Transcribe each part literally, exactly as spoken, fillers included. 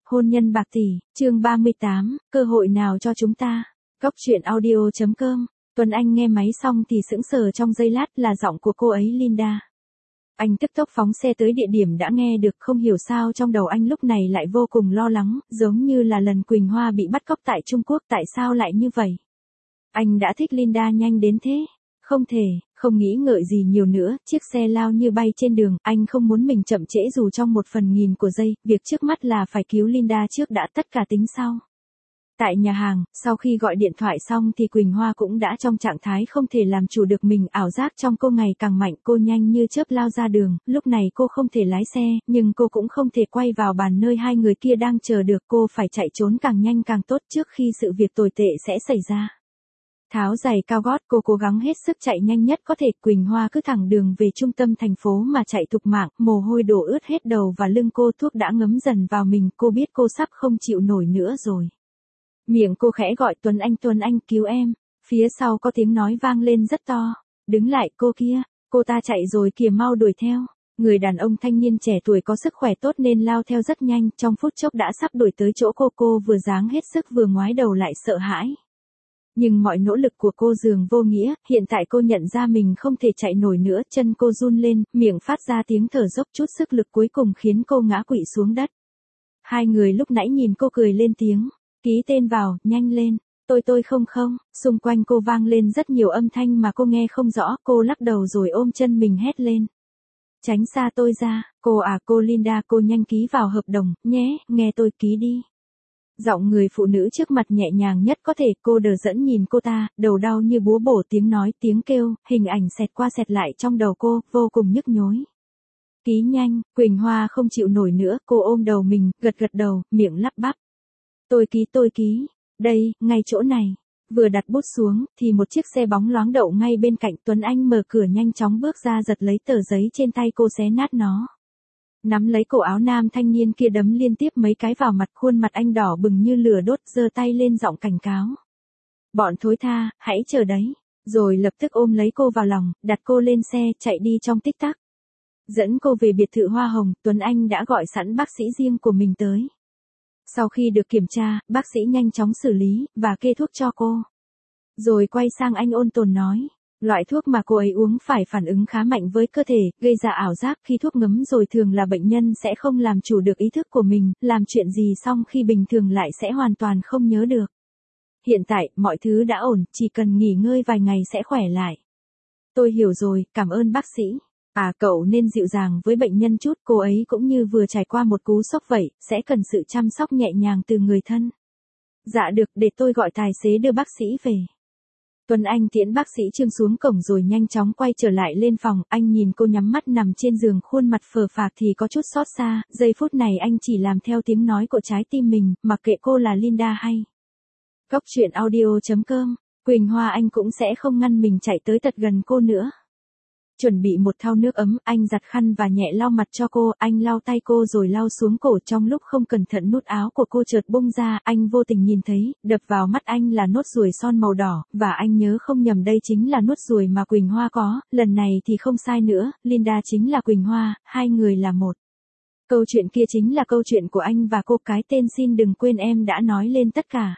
Hôn nhân bạc tỷ, chương ba mươi tám, cơ hội nào cho chúng ta? Góc truyện audio chấm com. Tuấn Anh nghe máy xong thì sững sờ trong giây lát, là giọng của cô ấy Linda. Anh tức tốc phóng xe tới địa điểm đã nghe được, không hiểu sao trong đầu anh lúc này lại vô cùng lo lắng, giống như là lần Quỳnh Hoa bị bắt cóc tại Trung Quốc, tại sao lại như vậy? Anh đã thích Linda nhanh đến thế? Không thể, không nghĩ ngợi gì nhiều nữa, chiếc xe lao như bay trên đường, anh không muốn mình chậm trễ dù trong một phần nghìn của giây, việc trước mắt là phải cứu Linda trước đã, tất cả tính sau. Tại nhà hàng, sau khi gọi điện thoại xong thì Quỳnh Hoa cũng đã trong trạng thái không thể làm chủ được mình, ảo giác trong cô ngày càng mạnh, cô nhanh như chớp lao ra đường, lúc này cô không thể lái xe, nhưng cô cũng không thể quay vào bàn nơi hai người kia đang chờ được, cô phải chạy trốn càng nhanh càng tốt trước khi sự việc tồi tệ sẽ xảy ra. Tháo giày cao gót, cô cố gắng hết sức chạy nhanh nhất có thể, Quỳnh Hoa cứ thẳng đường về trung tâm thành phố mà chạy thục mạng, mồ hôi đổ ướt hết đầu và lưng cô, thuốc đã ngấm dần vào mình, cô biết cô sắp không chịu nổi nữa rồi. Miệng cô khẽ gọi Tuấn Anh, Tuấn Anh cứu em, phía sau có tiếng nói vang lên rất to, đứng lại cô kia, cô ta chạy rồi kìa, mau đuổi theo. Người đàn ông thanh niên trẻ tuổi có sức khỏe tốt nên lao theo rất nhanh, trong phút chốc đã sắp đuổi tới chỗ cô, cô vừa giáng hết sức vừa ngoái đầu lại sợ hãi. Nhưng mọi nỗ lực của cô dường vô nghĩa, hiện tại cô nhận ra mình không thể chạy nổi nữa, chân cô run lên, miệng phát ra tiếng thở dốc, chút sức lực cuối cùng khiến cô ngã quỵ xuống đất. Hai người lúc nãy nhìn cô cười lên tiếng, ký tên vào, nhanh lên, tôi tôi không không, xung quanh cô vang lên rất nhiều âm thanh mà cô nghe không rõ, cô lắc đầu rồi ôm chân mình hét lên. Tránh xa tôi ra, cô à cô Linda, cô nhanh ký vào hợp đồng, nhé, nghe tôi ký đi. Giọng người phụ nữ trước mặt nhẹ nhàng nhất có thể, cô đờ đẫn nhìn cô ta, đầu đau như búa bổ, tiếng nói, tiếng kêu, hình ảnh xẹt qua xẹt lại trong đầu cô, vô cùng nhức nhối. Ký nhanh, Quỳnh Hoa không chịu nổi nữa, cô ôm đầu mình, gật gật đầu, miệng lắp bắp. Tôi ký tôi ký, đây, ngay chỗ này. Vừa đặt bút xuống, thì một chiếc xe bóng loáng đậu ngay bên cạnh, Tuấn Anh mở cửa nhanh chóng bước ra giật lấy tờ giấy trên tay cô, xé nát nó. Nắm lấy cổ áo nam thanh niên kia đấm liên tiếp mấy cái vào mặt, khuôn mặt anh đỏ bừng như lửa đốt, giơ tay lên giọng cảnh cáo. Bọn thối tha, hãy chờ đấy. Rồi lập tức ôm lấy cô vào lòng, đặt cô lên xe, chạy đi trong tích tắc. Dẫn cô về biệt thự hoa hồng, Tuấn Anh đã gọi sẵn bác sĩ riêng của mình tới. Sau khi được kiểm tra, bác sĩ nhanh chóng xử lý, và kê thuốc cho cô. Rồi quay sang anh ôn tồn nói. Loại thuốc mà cô ấy uống phải phản ứng khá mạnh với cơ thể, gây ra ảo giác, khi thuốc ngấm rồi thường là bệnh nhân sẽ không làm chủ được ý thức của mình, làm chuyện gì xong khi bình thường lại sẽ hoàn toàn không nhớ được. Hiện tại, mọi thứ đã ổn, chỉ cần nghỉ ngơi vài ngày sẽ khỏe lại. Tôi hiểu rồi, cảm ơn bác sĩ. À, cậu nên dịu dàng với bệnh nhân chút, cô ấy cũng như vừa trải qua một cú sốc vậy, sẽ cần sự chăm sóc nhẹ nhàng từ người thân. Dạ được, để tôi gọi tài xế đưa bác sĩ về. Tuấn Anh tiễn bác sĩ Trương xuống cổng rồi nhanh chóng quay trở lại lên phòng, anh nhìn cô nhắm mắt nằm trên giường, khuôn mặt phờ phạc thì có chút xót xa, giây phút này anh chỉ làm theo tiếng nói của trái tim mình, mặc kệ cô là Linda hay. Góc truyện audio chấm com, Quỳnh Hoa anh cũng sẽ không ngăn mình chạy tới tật gần cô nữa. Chuẩn bị một thau nước ấm, anh giặt khăn và nhẹ lau mặt cho cô, anh lau tay cô rồi lau xuống cổ, trong lúc không cẩn thận nút áo của cô chợt bung ra, anh vô tình nhìn thấy, đập vào mắt anh là nốt ruồi son màu đỏ, và anh nhớ không nhầm đây chính là nốt ruồi mà Quỳnh Hoa có, lần này thì không sai nữa, Linda chính là Quỳnh Hoa, hai người là một. Câu chuyện kia chính là câu chuyện của anh và cô, cái tên xin đừng quên em đã nói lên tất cả.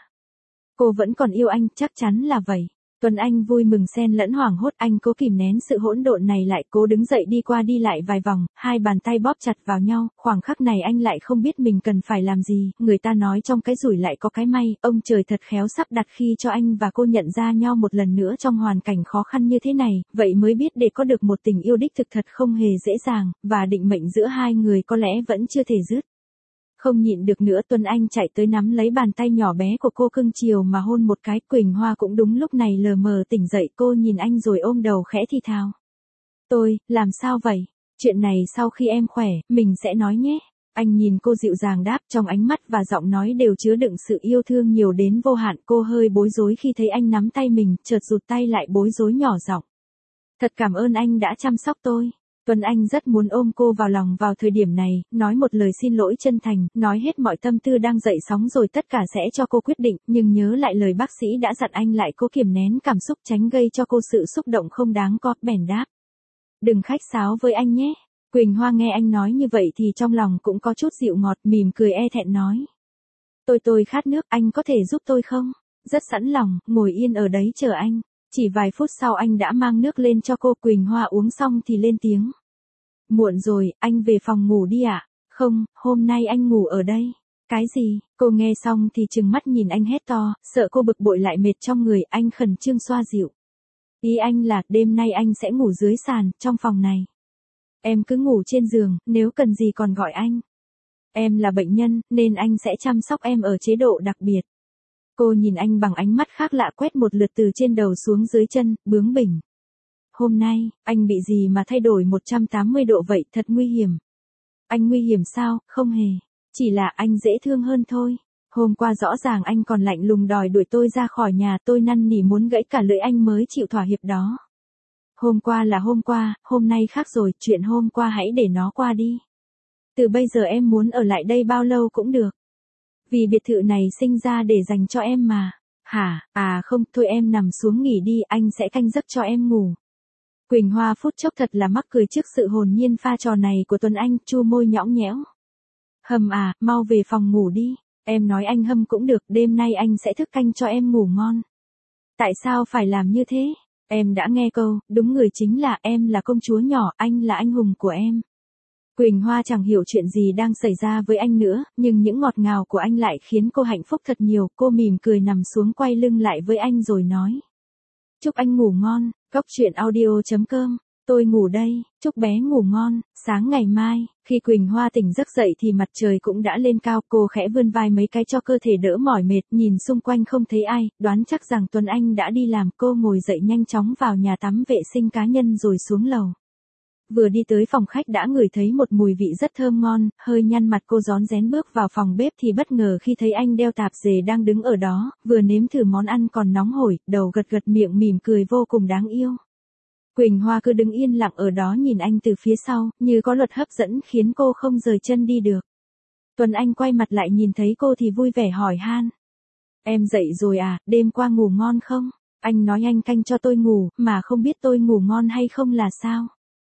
Cô vẫn còn yêu anh, chắc chắn là vậy. Tuấn Anh vui mừng xen lẫn hoảng hốt, anh cố kìm nén sự hỗn độn này lại, cố đứng dậy đi qua đi lại vài vòng, hai bàn tay bóp chặt vào nhau, khoảng khắc này anh lại không biết mình cần phải làm gì, người ta nói trong cái rủi lại có cái may, ông trời thật khéo sắp đặt khi cho anh và cô nhận ra nhau một lần nữa trong hoàn cảnh khó khăn như thế này, vậy mới biết để có được một tình yêu đích thực thật không hề dễ dàng, và định mệnh giữa hai người có lẽ vẫn chưa thể dứt. Không nhịn được nữa, Tuấn Anh chạy tới nắm lấy bàn tay nhỏ bé của cô cưng chiều mà hôn một cái, Quỳnh Hoa cũng đúng lúc này lờ mờ tỉnh dậy, cô nhìn anh rồi ôm đầu khẽ thì thào. Tôi, làm sao vậy? Chuyện này sau khi em khỏe, mình sẽ nói nhé. Anh nhìn cô dịu dàng đáp, trong ánh mắt và giọng nói đều chứa đựng sự yêu thương nhiều đến vô hạn, cô hơi bối rối khi thấy anh nắm tay mình, chợt rụt tay lại bối rối nhỏ giọng. Thật cảm ơn anh đã chăm sóc tôi. Tuấn Anh rất muốn ôm cô vào lòng vào thời điểm này, nói một lời xin lỗi chân thành, nói hết mọi tâm tư đang dậy sóng rồi tất cả sẽ cho cô quyết định, nhưng nhớ lại lời bác sĩ đã dặn anh lại cố kiềm nén cảm xúc tránh gây cho cô sự xúc động không đáng có, bèn đáp. Đừng khách sáo với anh nhé. Quỳnh Hoa nghe anh nói như vậy thì trong lòng cũng có chút dịu ngọt, mỉm cười e thẹn nói. Tôi tôi khát nước, anh có thể giúp tôi không? Rất sẵn lòng, ngồi yên ở đấy chờ anh. Chỉ vài phút sau anh đã mang nước lên cho cô. Quỳnh Hoa uống xong thì lên tiếng. Muộn rồi, anh về phòng ngủ đi ạ. À? Không, hôm nay anh ngủ ở đây. Cái gì? Cô nghe xong thì trừng mắt nhìn anh hét to, sợ cô bực bội lại mệt trong người. Anh khẩn trương xoa dịu. Ý anh là đêm nay anh sẽ ngủ dưới sàn, trong phòng này. Em cứ ngủ trên giường, nếu cần gì còn gọi anh. Em là bệnh nhân, nên anh sẽ chăm sóc em ở chế độ đặc biệt. Cô nhìn anh bằng ánh mắt khác lạ quét một lượt từ trên đầu xuống dưới chân, bướng bỉnh. Hôm nay, anh bị gì mà thay đổi một trăm tám mươi độ vậy, thật nguy hiểm. Anh nguy hiểm sao? Không hề. Chỉ là anh dễ thương hơn thôi. Hôm qua rõ ràng anh còn lạnh lùng đòi đuổi tôi ra khỏi nhà, tôi năn nỉ muốn gãy cả lưỡi anh mới chịu thỏa hiệp đó. Hôm qua là hôm qua, hôm nay khác rồi, chuyện hôm qua hãy để nó qua đi. Từ bây giờ em muốn ở lại đây bao lâu cũng được. Vì biệt thự này sinh ra để dành cho em mà. Hả, à không, thôi em nằm xuống nghỉ đi, anh sẽ canh giấc cho em ngủ. Quỳnh Hoa phút chốc thật là mắc cười trước sự hồn nhiên pha trò này của Tuấn Anh, chu môi nhõng nhẽo. Hâm à, mau về phòng ngủ đi. Em nói anh hâm cũng được, đêm nay anh sẽ thức canh cho em ngủ ngon. Tại sao phải làm như thế? Em đã nghe câu, đúng người chính là em là công chúa nhỏ, anh là anh hùng của em. Quỳnh Hoa chẳng hiểu chuyện gì đang xảy ra với anh nữa, nhưng những ngọt ngào của anh lại khiến cô hạnh phúc thật nhiều. Cô mỉm cười nằm xuống quay lưng lại với anh rồi nói. Chúc anh ngủ ngon, Góc truyện audio chấm com. Tôi ngủ đây, chúc bé ngủ ngon. Sáng ngày mai, khi Quỳnh Hoa tỉnh giấc dậy thì mặt trời cũng đã lên cao. Cô khẽ vươn vai mấy cái cho cơ thể đỡ mỏi mệt, nhìn xung quanh không thấy ai, đoán chắc rằng Tuấn Anh đã đi làm. Cô ngồi dậy nhanh chóng vào nhà tắm vệ sinh cá nhân rồi xuống lầu. Vừa đi tới phòng khách đã ngửi thấy một mùi vị rất thơm ngon, hơi nhăn mặt cô rón rén bước vào phòng bếp thì bất ngờ khi thấy anh đeo tạp dề đang đứng ở đó, vừa nếm thử món ăn còn nóng hổi, đầu gật gật miệng mỉm cười vô cùng đáng yêu. Quỳnh Hoa cứ đứng yên lặng ở đó nhìn anh từ phía sau, như có luật hấp dẫn khiến cô không rời chân đi được. Tuấn Anh quay mặt lại nhìn thấy cô thì vui vẻ hỏi han. Em dậy rồi à, đêm qua ngủ ngon không? Anh nói anh canh cho tôi ngủ, mà không biết tôi ngủ ngon hay không là sao?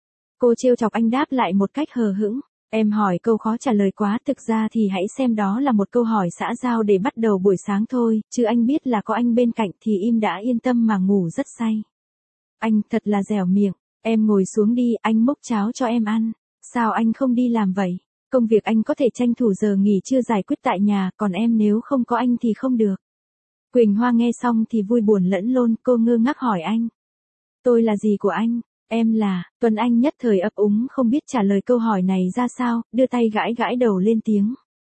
Cô trêu chọc anh đáp lại một cách hờ hững. Em hỏi câu khó trả lời quá, thực ra thì hãy xem đó là một câu hỏi xã giao để bắt đầu buổi sáng thôi, chứ anh biết là có anh bên cạnh thì im đã yên tâm mà ngủ rất say. Anh thật là dẻo miệng, em ngồi xuống đi, anh múc cháo cho em ăn. Sao anh không đi làm vậy? Công việc anh có thể tranh thủ giờ nghỉ trưa giải quyết tại nhà, còn em nếu không có anh thì không được. Quỳnh Hoa nghe xong thì vui buồn lẫn lộn, cô ngơ ngác hỏi anh. Tôi là gì của anh? Em là, Tuấn Anh nhất thời ấp úng không biết trả lời câu hỏi này ra sao, đưa tay gãi gãi đầu lên tiếng.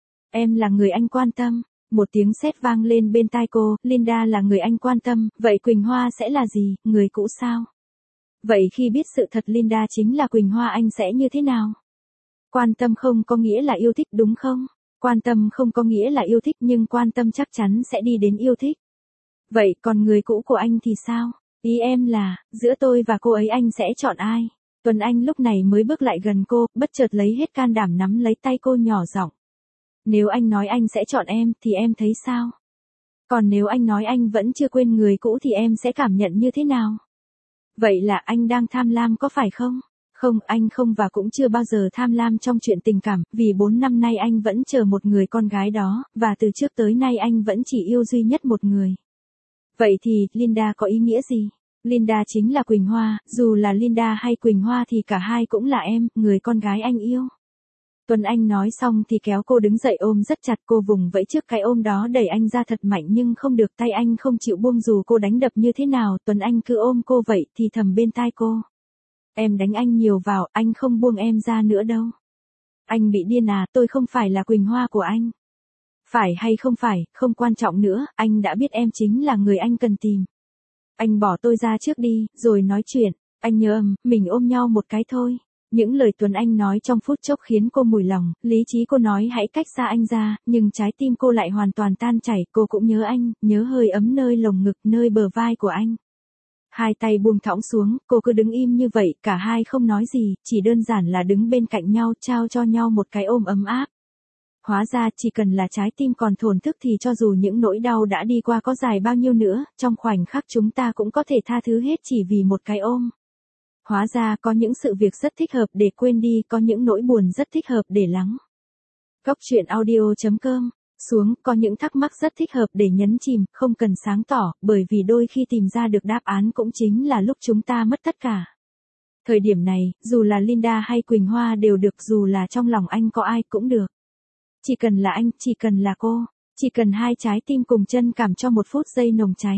Em là người anh quan tâm. Một tiếng sét vang lên bên tai cô, Linda là người anh quan tâm, vậy Quỳnh Hoa sẽ là gì, người cũ sao? Vậy khi biết sự thật Linda chính là Quỳnh Hoa anh sẽ như thế nào? Quan tâm không có nghĩa là yêu thích đúng không? Quan tâm không có nghĩa là yêu thích nhưng quan tâm chắc chắn sẽ đi đến yêu thích. Vậy còn người cũ của anh thì sao? Ý em là, giữa tôi và cô ấy anh sẽ chọn ai? Tuấn Anh lúc này mới bước lại gần cô, bất chợt lấy hết can đảm nắm lấy tay cô nhỏ giọng. Nếu anh nói anh sẽ chọn em, thì em thấy sao? Còn nếu anh nói anh vẫn chưa quên người cũ thì em sẽ cảm nhận như thế nào? Vậy là anh đang tham lam có phải không? Không, anh không và cũng chưa bao giờ tham lam trong chuyện tình cảm, vì bốn năm nay anh vẫn chờ một người con gái đó, và từ trước tới nay anh vẫn chỉ yêu duy nhất một người. Vậy thì, Linda có ý nghĩa gì? Linda chính là Quỳnh Hoa, dù là Linda hay Quỳnh Hoa thì cả hai cũng là em, người con gái anh yêu. Tuấn Anh nói xong thì kéo cô đứng dậy ôm rất chặt, cô vùng vẫy trước cái ôm đó đẩy anh ra thật mạnh nhưng không được, tay anh không chịu buông dù cô đánh đập như thế nào, Tuấn Anh cứ ôm cô vậy thì thầm bên tai cô. Em đánh anh nhiều vào, anh không buông em ra nữa đâu. Anh bị điên à, tôi không phải là Quỳnh Hoa của anh. Phải hay không phải, không quan trọng nữa, anh đã biết em chính là người anh cần tìm. Anh bỏ tôi ra trước đi, rồi nói chuyện, anh nhớ ầm, mình ôm nhau một cái thôi. Những lời Tuấn Anh nói trong phút chốc khiến cô mùi lòng, lý trí cô nói hãy cách xa anh ra, nhưng trái tim cô lại hoàn toàn tan chảy, cô cũng nhớ anh, nhớ hơi ấm nơi lồng ngực, nơi bờ vai của anh. Hai tay buông thõng xuống, cô cứ đứng im như vậy, cả hai không nói gì, chỉ đơn giản là đứng bên cạnh nhau trao cho nhau một cái ôm ấm áp. Hóa ra chỉ cần là trái tim còn thổn thức thì cho dù những nỗi đau đã đi qua có dài bao nhiêu nữa, trong khoảnh khắc chúng ta cũng có thể tha thứ hết chỉ vì một cái ôm. Hóa ra có những sự việc rất thích hợp để quên đi, có những nỗi buồn rất thích hợp để lắng. Góc truyện audio chấm com xuống, có những thắc mắc rất thích hợp để nhấn chìm, không cần sáng tỏ, bởi vì đôi khi tìm ra được đáp án cũng chính là lúc chúng ta mất tất cả. Thời điểm này, dù là Linda hay Quỳnh Hoa đều được, dù là trong lòng anh có ai cũng được. Chỉ cần là anh, chỉ cần là cô, chỉ cần hai trái tim cùng chân cảm cho một phút giây nồng cháy.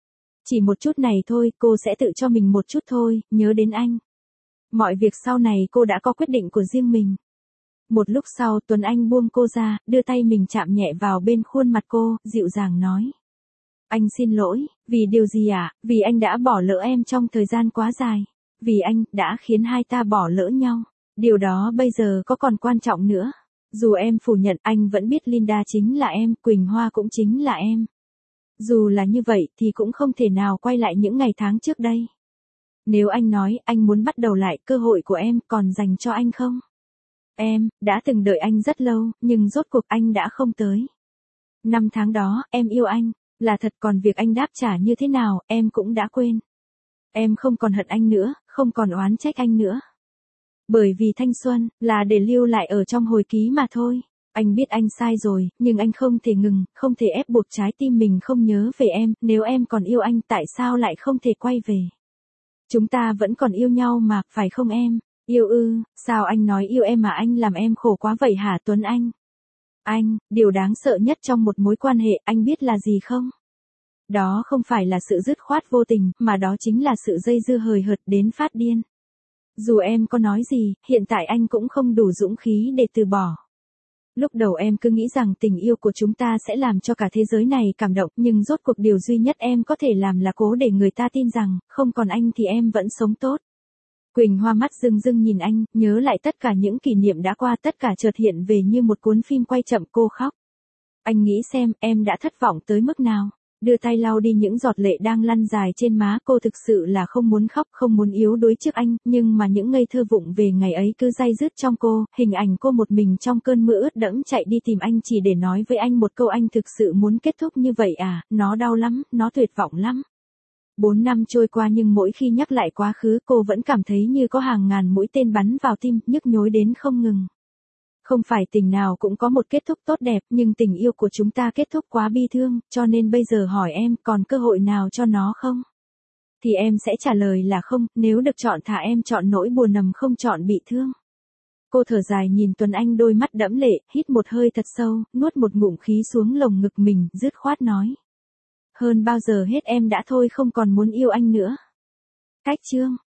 Chỉ một chút này thôi, cô sẽ tự cho mình một chút thôi, nhớ đến anh. Mọi việc sau này cô đã có quyết định của riêng mình. Một lúc sau Tuấn Anh buông cô ra, đưa tay mình chạm nhẹ vào bên khuôn mặt cô, dịu dàng nói. Anh xin lỗi, vì điều gì ạ? À? Vì anh đã bỏ lỡ em trong thời gian quá dài. Vì anh đã khiến hai ta bỏ lỡ nhau. Điều đó bây giờ có còn quan trọng nữa. Dù em phủ nhận, anh vẫn biết Linda chính là em, Quỳnh Hoa cũng chính là em. Dù là như vậy thì cũng không thể nào quay lại những ngày tháng trước đây. Nếu anh nói anh muốn bắt đầu lại, cơ hội của em còn dành cho anh không? Em đã từng đợi anh rất lâu, nhưng rốt cuộc anh đã không tới. Năm tháng đó, em yêu anh, là thật, còn việc anh đáp trả như thế nào, em cũng đã quên. Em không còn hận anh nữa, không còn oán trách anh nữa. Bởi vì thanh xuân, là để lưu lại ở trong hồi ký mà thôi. Anh biết anh sai rồi, nhưng anh không thể ngừng, không thể ép buộc trái tim mình không nhớ về em, nếu em còn yêu anh tại sao lại không thể quay về. Chúng ta vẫn còn yêu nhau mà, phải không em? Yêu ư, sao anh nói yêu em mà anh làm em khổ quá vậy hả Tuấn Anh? Anh, điều đáng sợ nhất trong một mối quan hệ, anh biết là gì không? Đó không phải là sự dứt khoát vô tình, mà đó chính là sự dây dưa hời hợt đến phát điên. Dù em có nói gì, hiện tại anh cũng không đủ dũng khí để từ bỏ. Lúc đầu em cứ nghĩ rằng tình yêu của chúng ta sẽ làm cho cả thế giới này cảm động, nhưng rốt cuộc điều duy nhất em có thể làm là cố để người ta tin rằng, không còn anh thì em vẫn sống tốt. Quỳnh Hoa mắt rưng rưng nhìn anh, nhớ lại tất cả những kỷ niệm đã qua, tất cả chợt hiện về như một cuốn phim quay chậm, cô khóc. Anh nghĩ xem, em đã thất vọng tới mức nào. Đưa tay lau đi những giọt lệ đang lăn dài trên má, cô thực sự là không muốn khóc, không muốn yếu đuối trước anh, nhưng mà những ngây thơ vụng về ngày ấy cứ day dứt trong cô, hình ảnh cô một mình trong cơn mưa ướt đẫm chạy đi tìm anh chỉ để nói với anh một câu, anh thực sự muốn kết thúc như vậy à, nó đau lắm, nó tuyệt vọng lắm. Bốn năm trôi qua nhưng mỗi khi nhắc lại quá khứ cô vẫn cảm thấy như có hàng ngàn mũi tên bắn vào tim, nhức nhối đến không ngừng. Không phải tình nào cũng có một kết thúc tốt đẹp, nhưng tình yêu của chúng ta kết thúc quá bi thương, cho nên bây giờ hỏi em còn cơ hội nào cho nó không? Thì em sẽ trả lời là không, nếu được chọn thà em chọn nỗi buồn nằm không chọn bị thương. Cô thở dài nhìn Tuấn Anh, đôi mắt đẫm lệ, hít một hơi thật sâu, nuốt một ngụm khí xuống lồng ngực mình, dứt khoát nói. Hơn bao giờ hết em đã thôi không còn muốn yêu anh nữa. Cách chương